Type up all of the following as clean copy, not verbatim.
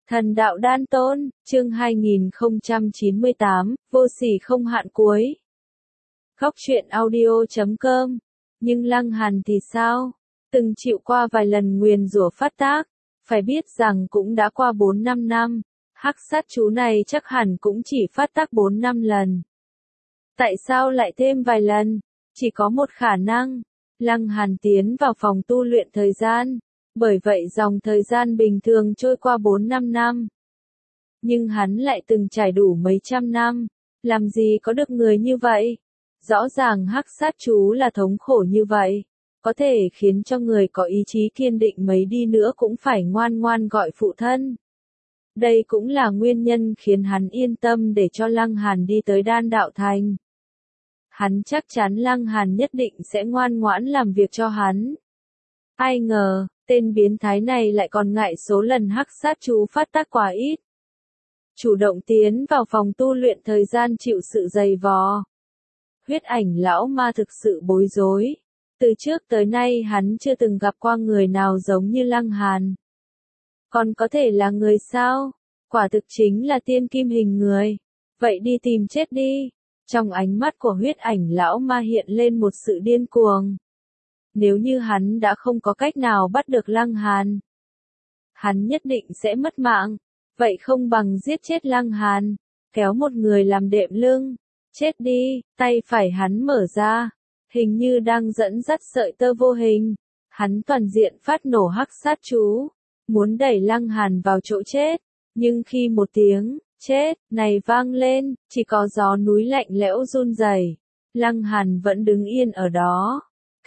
Thần đạo đan tôn, chương 2098, vô sỉ không hạn cuối. Góc truyện audio.com. Nhưng Lăng Hàn thì sao? Từng chịu qua vài lần nguyền rủa phát tác, phải biết rằng cũng đã qua 4-5 năm, hắc sát chú này chắc hẳn cũng chỉ phát tác 4-5 lần. Tại sao lại thêm vài lần? Chỉ có một khả năng, Lăng Hàn tiến vào phòng tu luyện thời gian. Bởi vậy dòng thời gian bình thường trôi qua 4-5 năm. Nhưng hắn lại từng trải đủ mấy trăm năm, làm gì có được người như vậy? Rõ ràng hắc sát chú là thống khổ như vậy, có thể khiến cho người có ý chí kiên định mấy đi nữa cũng phải ngoan ngoan gọi phụ thân. Đây cũng là nguyên nhân khiến hắn yên tâm để cho Lăng Hàn đi tới Đan Đạo Thành. Hắn chắc chắn Lăng Hàn nhất định sẽ ngoan ngoãn làm việc cho hắn. Ai ngờ, tên biến thái này lại còn ngại số lần hắc sát chú phát tác quá ít. Chủ động tiến vào phòng tu luyện thời gian chịu sự dày vò. Huyết ảnh lão ma thực sự bối rối. Từ trước tới nay hắn chưa từng gặp qua người nào giống như Lăng Hàn. Còn có thể là người sao? Quả thực chính là tiên kim hình người. Vậy đi tìm chết đi. Trong ánh mắt của huyết ảnh lão ma hiện lên một sự điên cuồng. Nếu như hắn đã không có cách nào bắt được Lăng Hàn, hắn nhất định sẽ mất mạng. Vậy không bằng giết chết Lăng Hàn, kéo một người làm đệm lưng. Chết đi, tay phải hắn mở ra, hình như đang dẫn dắt sợi tơ vô hình. Hắn toàn diện phát nổ hắc sát chú, muốn đẩy Lăng Hàn vào chỗ chết. Nhưng khi một tiếng chết này vang lên, chỉ có gió núi lạnh lẽo run rẩy, Lăng Hàn vẫn đứng yên ở đó.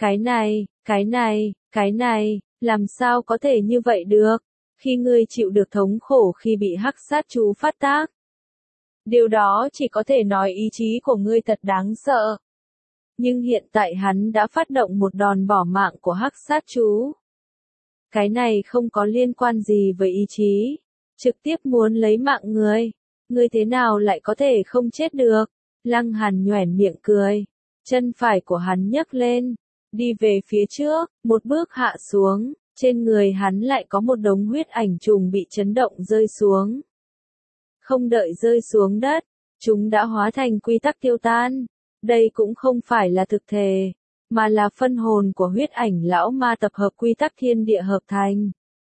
Cái này, làm sao có thể như vậy được? Khi ngươi chịu được thống khổ khi bị hắc sát chú phát tác. Điều đó chỉ có thể nói ý chí của ngươi thật đáng sợ. Nhưng hiện tại hắn đã phát động một đòn bỏ mạng của hắc sát chú. Cái này không có liên quan gì với ý chí. Trực tiếp muốn lấy mạng ngươi. Ngươi thế nào lại có thể không chết được? Lăng Hàn nhoẻn miệng cười. Chân phải của hắn nhấc lên. Đi về phía trước, một bước hạ xuống, trên người hắn lại có một đống huyết ảnh trùng bị chấn động rơi xuống. Không đợi rơi xuống đất, chúng đã hóa thành quy tắc tiêu tan. Đây cũng không phải là thực thể, mà là phân hồn của huyết ảnh lão ma tập hợp quy tắc thiên địa hợp thành.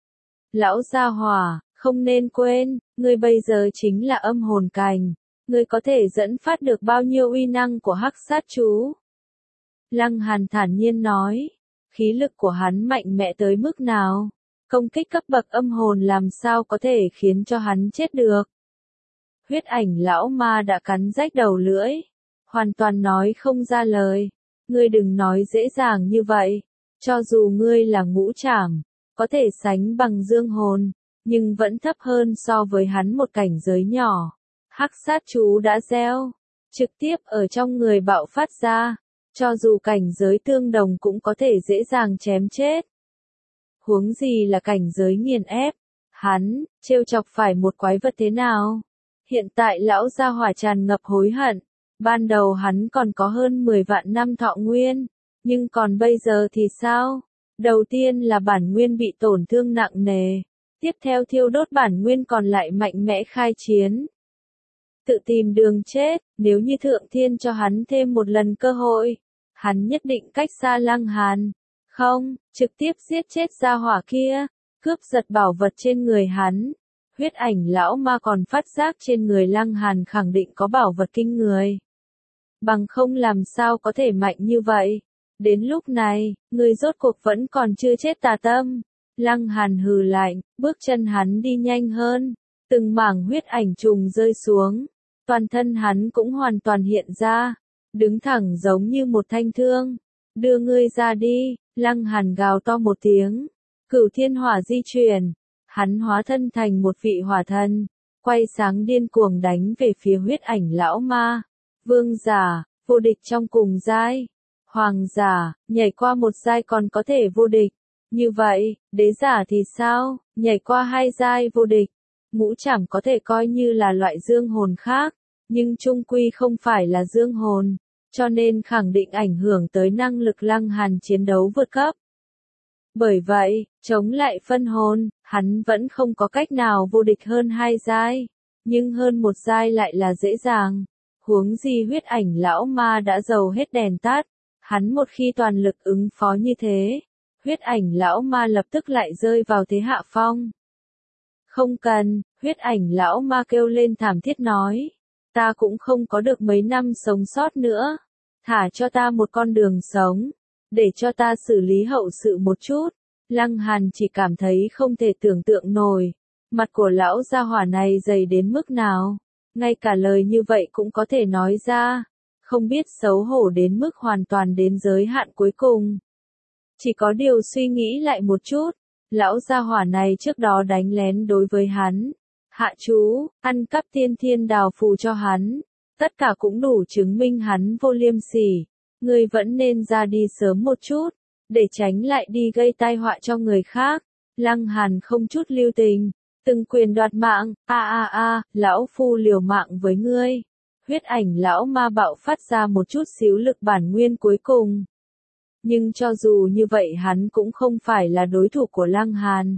Lão gia hỏa, không nên quên, ngươi bây giờ chính là âm hồn cảnh, ngươi có thể dẫn phát được bao nhiêu uy năng của hắc sát chú. Lăng Hàn thản nhiên nói, khí lực của hắn mạnh mẽ tới mức nào, công kích cấp bậc âm hồn làm sao có thể khiến cho hắn chết được. Huyết ảnh lão ma đã cắn rách đầu lưỡi, hoàn toàn nói không ra lời. Ngươi đừng nói dễ dàng như vậy, cho dù ngươi là ngũ trảm, có thể sánh bằng dương hồn, nhưng vẫn thấp hơn so với hắn một cảnh giới nhỏ. Hắc sát chú đã gieo, trực tiếp ở trong người bạo phát ra. Cho dù cảnh giới tương đồng cũng có thể dễ dàng chém chết. Huống gì là cảnh giới nghiền ép. Hắn, trêu chọc phải một quái vật thế nào? Hiện tại lão gia hỏa tràn ngập hối hận. Ban đầu hắn còn có hơn 10 vạn năm thọ nguyên. Nhưng còn bây giờ thì sao? Đầu tiên là bản nguyên bị tổn thương nặng nề. Tiếp theo thiêu đốt bản nguyên còn lại mạnh mẽ khai chiến. Tự tìm đường chết, nếu như Thượng Thiên cho hắn thêm một lần cơ hội, hắn nhất định cách xa Lăng Hàn. Không, trực tiếp giết chết gia hỏa kia, cướp giật bảo vật trên người hắn. Huyết ảnh lão ma còn phát giác trên người Lăng Hàn khẳng định có bảo vật kinh người. Bằng không làm sao có thể mạnh như vậy. Đến lúc này, người rốt cuộc vẫn còn chưa chết tà tâm. Lăng Hàn hừ lạnh, bước chân hắn đi nhanh hơn. Từng mảng huyết ảnh trùng rơi xuống. Toàn thân hắn cũng hoàn toàn hiện ra. Đứng thẳng giống như một thanh thương. Đưa ngươi ra đi, Lăng Hàn gào to một tiếng. Cửu thiên hỏa di chuyển. Hắn hóa thân thành một vị hỏa thần. Quay sáng điên cuồng đánh về phía huyết ảnh lão ma. Vương giả, vô địch trong cùng giai. Hoàng giả, nhảy qua một giai còn có thể vô địch. Như vậy, đế giả thì sao? Nhảy qua 2 giai vô địch. Ngũ trảm có thể coi như là loại dương hồn khác. Nhưng chung quy không phải là dương hồn, cho nên khẳng định ảnh hưởng tới năng lực Lăng Hàn chiến đấu vượt cấp. Bởi vậy, chống lại phân hồn, hắn vẫn không có cách nào vô địch hơn 2 giai, nhưng hơn 1 giai lại là dễ dàng. Huống gì huyết ảnh lão ma đã dầu hết đèn tắt, hắn một khi toàn lực ứng phó như thế, huyết ảnh lão ma lập tức lại rơi vào thế hạ phong. Không cần, huyết ảnh lão ma kêu lên thảm thiết nói, ta cũng không có được mấy năm sống sót nữa, thả cho ta một con đường sống, để cho ta xử lý hậu sự một chút. Lăng Hàn chỉ cảm thấy không thể tưởng tượng nổi, mặt của lão gia hỏa này dày đến mức nào, ngay cả lời như vậy cũng có thể nói ra, không biết xấu hổ đến mức hoàn toàn đến giới hạn cuối cùng. Chỉ có điều suy nghĩ lại một chút, lão gia hỏa này trước đó đánh lén đối với hắn, hạ chú, ăn cắp tiên thiên đào phù cho hắn, tất cả cũng đủ chứng minh hắn vô liêm sỉ. Ngươi vẫn nên ra đi sớm một chút, để tránh lại đi gây tai họa cho người khác. Lăng Hàn không chút lưu tình, từng quyền đoạt mạng, lão phu liều mạng với ngươi. Huyết ảnh lão ma bạo phát ra một chút xíu lực bản nguyên cuối cùng. Nhưng cho dù như vậy hắn cũng không phải là đối thủ của Lăng Hàn.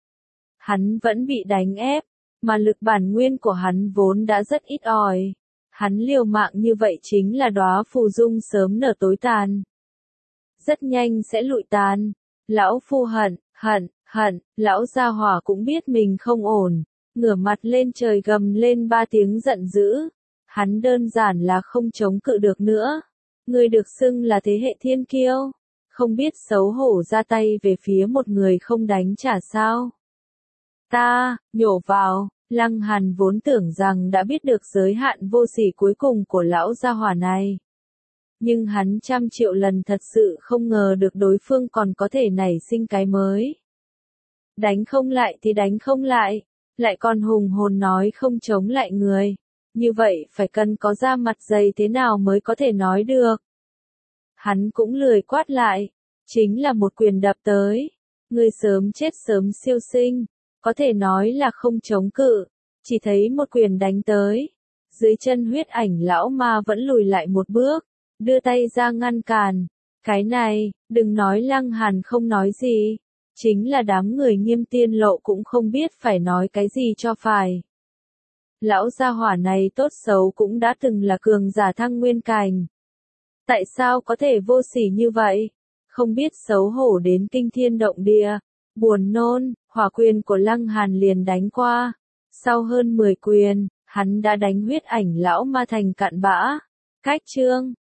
Hắn vẫn bị đánh ép, mà lực bản nguyên của hắn vốn đã rất ít ỏi. Hắn liều mạng như vậy chính là đóa phù dung sớm nở tối tàn. Rất nhanh sẽ lụi tàn. Lão phu hận, lão gia hỏa cũng biết mình không ổn. Ngửa mặt lên trời gầm lên 3 tiếng giận dữ. Hắn đơn giản là không chống cự được nữa. Người được xưng là thế hệ thiên kiêu. Không biết xấu hổ ra tay về phía một người không đánh trả sao. Ta, nhổ vào. Lăng Hàn vốn tưởng rằng đã biết được giới hạn vô sỉ cuối cùng của lão gia hỏa này. Nhưng hắn trăm triệu lần thật sự không ngờ được đối phương còn có thể nảy sinh cái mới. Đánh không lại thì đánh không lại, lại còn hùng hồn nói không chống lại người. Như vậy phải cần có da mặt dày thế nào mới có thể nói được. Hắn cũng lười quát lại, chính là một quyền đập tới. Người sớm chết sớm siêu sinh. Có thể nói là không chống cự, chỉ thấy một quyền đánh tới. Dưới chân huyết ảnh lão ma vẫn lùi lại một bước, đưa tay ra ngăn cản. Cái này, đừng nói Lăng Hàn không nói gì, chính là đám người Nghiêm Tiên Lộ cũng không biết phải nói cái gì cho phải. Lão gia hỏa này tốt xấu cũng đã từng là cường giả thăng nguyên cảnh. Tại sao có thể vô sỉ như vậy? Không biết xấu hổ đến kinh thiên động địa. Buồn nôn, hỏa quyền của Lăng Hàn liền đánh qua. Sau hơn 10 quyền, hắn đã đánh huyết ảnh lão ma thành cặn bã. Cách chương